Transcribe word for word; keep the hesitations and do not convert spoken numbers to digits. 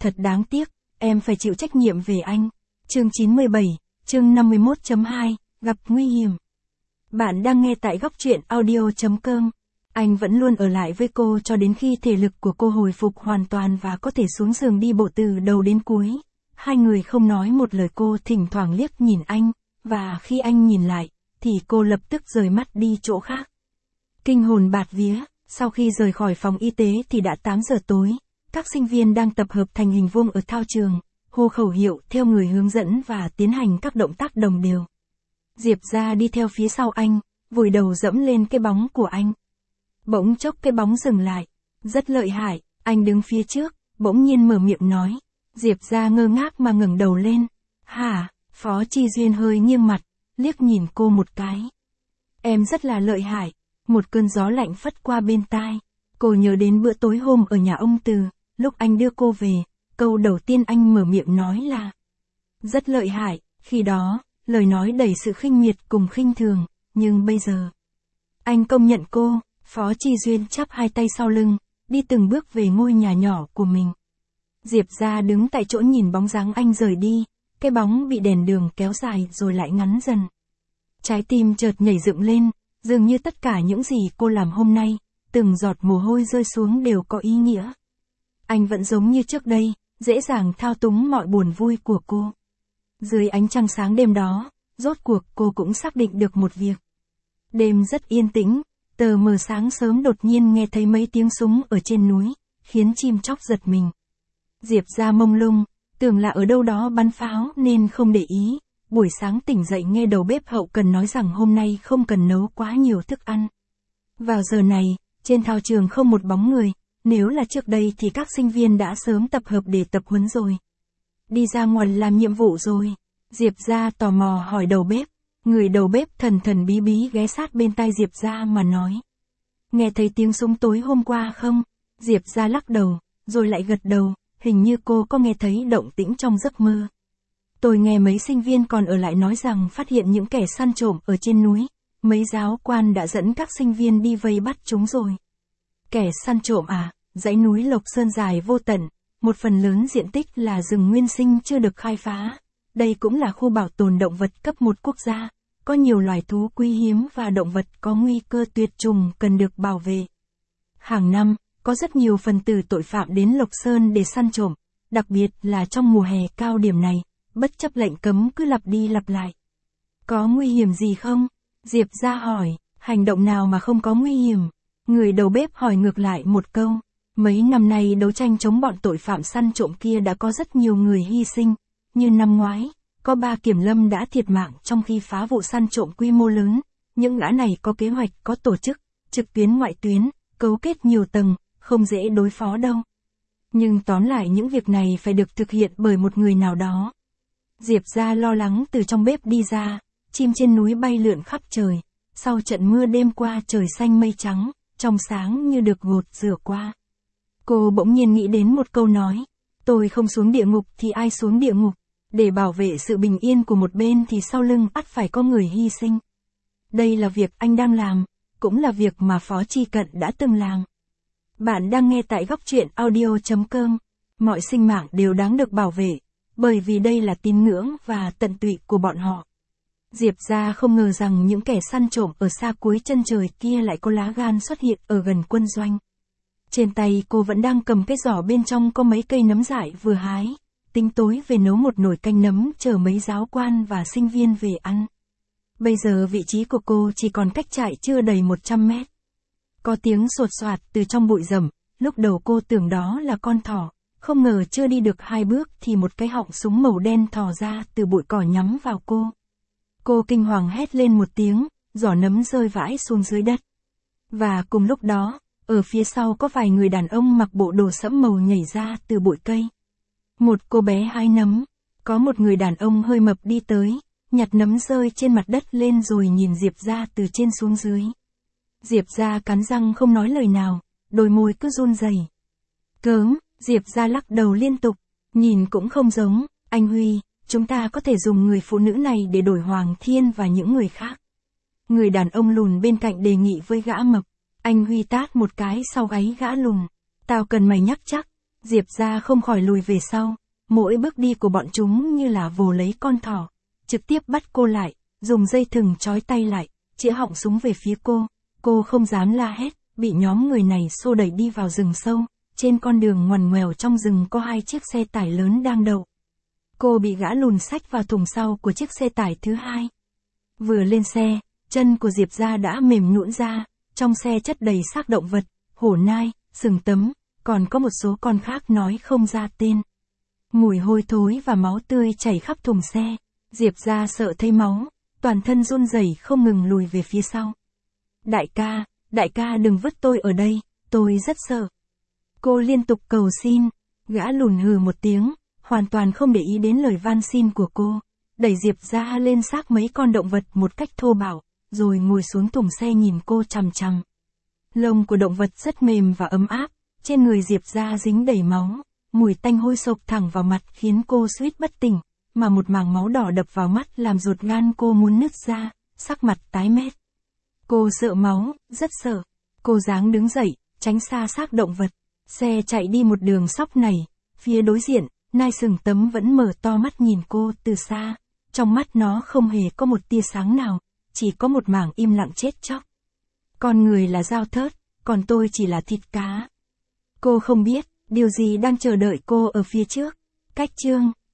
thật đáng tiếc, em phải chịu trách nhiệm về anh. Chương chín mươi bảy, chương năm mươi mốt chấm hai, gặp nguy hiểm. Bạn đang nghe tại góc truyện audio chấm com. Anh vẫn luôn ở lại với cô cho đến khi thể lực của cô hồi phục hoàn toàn và có thể xuống giường đi bộ từ đầu đến cuối. Hai người không nói một lời, cô thỉnh thoảng liếc nhìn anh, và khi anh nhìn lại, thì cô lập tức rời mắt đi chỗ khác. Kinh hồn bạt vía, sau khi rời khỏi phòng y tế thì đã tám giờ tối, các sinh viên đang tập hợp thành hình vuông ở thao trường, hô khẩu hiệu theo người hướng dẫn và tiến hành các động tác đồng đều. Diệp Gia đi theo phía sau anh, vùi đầu dẫm lên cái bóng của anh. Bỗng chốc cái bóng dừng lại. Rất lợi hại, anh đứng phía trước, bỗng nhiên mở miệng nói. Diệp Gia ngơ ngác mà ngẩng đầu lên. Hả? Phó Chi Duyên hơi nghiêng mặt, liếc nhìn cô một cái. Em rất là lợi hại. Một cơn gió lạnh phất qua bên tai. Cô nhớ đến bữa tối hôm ở nhà ông Từ, lúc anh đưa cô về, câu đầu tiên anh mở miệng nói là rất lợi hại. Khi đó, lời nói đầy sự khinh miệt cùng khinh thường, nhưng bây giờ anh công nhận cô. Phó Chi Duyên chắp hai tay sau lưng, đi từng bước về ngôi nhà nhỏ của mình. Diệp Gia đứng tại chỗ nhìn bóng dáng anh rời đi, cái bóng bị đèn đường kéo dài rồi lại ngắn dần. Trái tim chợt nhảy dựng lên, dường như tất cả những gì cô làm hôm nay, từng giọt mồ hôi rơi xuống đều có ý nghĩa. Anh vẫn giống như trước đây, dễ dàng thao túng mọi buồn vui của cô. Dưới ánh trăng sáng đêm đó, rốt cuộc cô cũng xác định được một việc. Đêm rất yên tĩnh. Tờ mờ sáng sớm đột nhiên nghe thấy mấy tiếng súng ở trên núi, khiến chim chóc giật mình. Diệp Gia mông lung, tưởng là ở đâu đó bắn pháo nên không để ý. Buổi sáng tỉnh dậy nghe đầu bếp hậu cần nói rằng hôm nay không cần nấu quá nhiều thức ăn. Vào giờ này, trên thao trường không một bóng người, nếu là trước đây thì các sinh viên đã sớm tập hợp để tập huấn rồi. Đi ra ngoài làm nhiệm vụ rồi. Diệp Gia tò mò hỏi đầu bếp. Người đầu bếp thần thần bí bí ghé sát bên tai Diệp Gia mà nói. Nghe thấy tiếng súng tối hôm qua không? Diệp Gia lắc đầu, rồi lại gật đầu, hình như cô có nghe thấy động tĩnh trong giấc mơ. Tôi nghe mấy sinh viên còn ở lại nói rằng phát hiện những kẻ săn trộm ở trên núi, mấy giáo quan đã dẫn các sinh viên đi vây bắt chúng rồi. Kẻ săn trộm à? Dãy núi Lộc Sơn dài vô tận, một phần lớn diện tích là rừng nguyên sinh chưa được khai phá. Đây cũng là khu bảo tồn động vật cấp một quốc gia, có nhiều loài thú quý hiếm và động vật có nguy cơ tuyệt chủng cần được bảo vệ. Hàng năm, có rất nhiều phần tử tội phạm đến Lộc Sơn để săn trộm, đặc biệt là trong mùa hè cao điểm này, bất chấp lệnh cấm cứ lặp đi lặp lại. Có nguy hiểm gì không? Diệp Gia hỏi, hành động nào mà không có nguy hiểm? Người đầu bếp hỏi ngược lại một câu. Mấy năm nay đấu tranh chống bọn tội phạm săn trộm kia đã có rất nhiều người hy sinh. Như năm ngoái, có ba kiểm lâm đã thiệt mạng trong khi phá vụ săn trộm quy mô lớn. Những gã này có kế hoạch, có tổ chức, trực tuyến ngoại tuyến, cấu kết nhiều tầng, không dễ đối phó đâu. Nhưng tóm lại những việc này phải được thực hiện bởi một người nào đó. Diệp Gia lo lắng từ trong bếp đi ra, chim trên núi bay lượn khắp trời. Sau trận mưa đêm qua trời xanh mây trắng, trong sáng như được gột rửa qua. Cô bỗng nhiên nghĩ đến một câu nói. Tôi không xuống địa ngục thì ai xuống địa ngục? Để bảo vệ sự bình yên của một bên thì sau lưng ắt phải có người hy sinh. Đây là việc anh đang làm, cũng là việc mà Phó Chi Cận đã từng làm. Bạn đang nghe tại góc truyện audio chấm com. Mọi sinh mạng đều đáng được bảo vệ, bởi vì đây là tín ngưỡng và tận tụy của bọn họ. Diệp Gia không ngờ rằng những kẻ săn trộm ở xa cuối chân trời kia lại có lá gan xuất hiện ở gần quân doanh. Trên tay cô vẫn đang cầm cái giỏ bên trong có mấy cây nấm dại vừa hái, tính tối về nấu một nồi canh nấm chờ mấy giáo quan và sinh viên về ăn. Bây giờ vị trí của cô chỉ còn cách trại chưa đầy một trăm mét. Có tiếng sột soạt từ trong bụi rậm, lúc đầu cô tưởng đó là con thỏ, không ngờ chưa đi được hai bước thì một cái họng súng màu đen thò ra từ bụi cỏ nhắm vào cô. Cô kinh hoàng hét lên một tiếng, giỏ nấm rơi vãi xuống dưới đất. Và cùng lúc đó, ở phía sau có vài người đàn ông mặc bộ đồ sẫm màu nhảy ra từ bụi cây. Một cô bé hái nấm, có một người đàn ông hơi mập đi tới, nhặt nấm rơi trên mặt đất lên rồi nhìn Diệp Gia từ trên xuống dưới. Diệp Gia cắn răng không nói lời nào, đôi môi cứ run rẩy. Cớm, Diệp Gia lắc đầu liên tục, nhìn cũng không giống, anh Huy, chúng ta có thể dùng người phụ nữ này để đổi Hoàng Thiên và những người khác. Người đàn ông lùn bên cạnh đề nghị với gã mập. Anh Huy tát một cái sau gáy gã lùn. Tao cần mày nhắc chắc, Diệp ra không khỏi lùi về sau, mỗi bước đi của bọn chúng như là vồ lấy con thỏ, trực tiếp bắt cô lại, dùng dây thừng trói tay lại, chĩa họng súng về phía cô. Cô không dám la hét, bị nhóm người này xô đẩy đi vào rừng sâu, trên con đường ngoằn ngoèo trong rừng có hai chiếc xe tải lớn đang đậu. Cô bị gã lùn xách vào thùng sau của chiếc xe tải thứ hai. Vừa lên xe, chân của Diệp ra đã mềm nhũn ra, trong xe chất đầy xác động vật, hổ nai, sừng tấm, còn có một số con khác nói không ra tên. Mùi hôi thối và máu tươi chảy khắp thùng xe, Diệp ra sợ thấy máu, toàn thân run rẩy không ngừng lùi về phía sau. Đại ca, đại ca đừng vứt tôi ở đây, tôi rất sợ. Cô liên tục cầu xin, gã lùn hừ một tiếng, hoàn toàn không để ý đến lời van xin của cô, đẩy Diệp ra lên xác mấy con động vật một cách thô bạo, rồi ngồi xuống thùng xe nhìn cô chằm chằm. Lông của động vật rất mềm và ấm áp, trên người Diệp ra dính đầy máu, mùi tanh hôi sộc thẳng vào mặt khiến cô suýt bất tỉnh, mà một mảng máu đỏ đập vào mắt làm ruột gan cô muốn nứt ra, sắc mặt tái mét. Cô sợ máu, rất sợ. Cô ráng đứng dậy, tránh xa xác động vật. Xe chạy đi một đường sóc này, phía đối diện, nai sừng tấm vẫn mở to mắt nhìn cô từ xa. Trong mắt nó không hề có một tia sáng nào, chỉ có một mảng im lặng chết chóc. Con người là dao thớt, còn tôi chỉ là thịt cá. Cô không biết, điều gì đang chờ đợi cô ở phía trước. Cách chương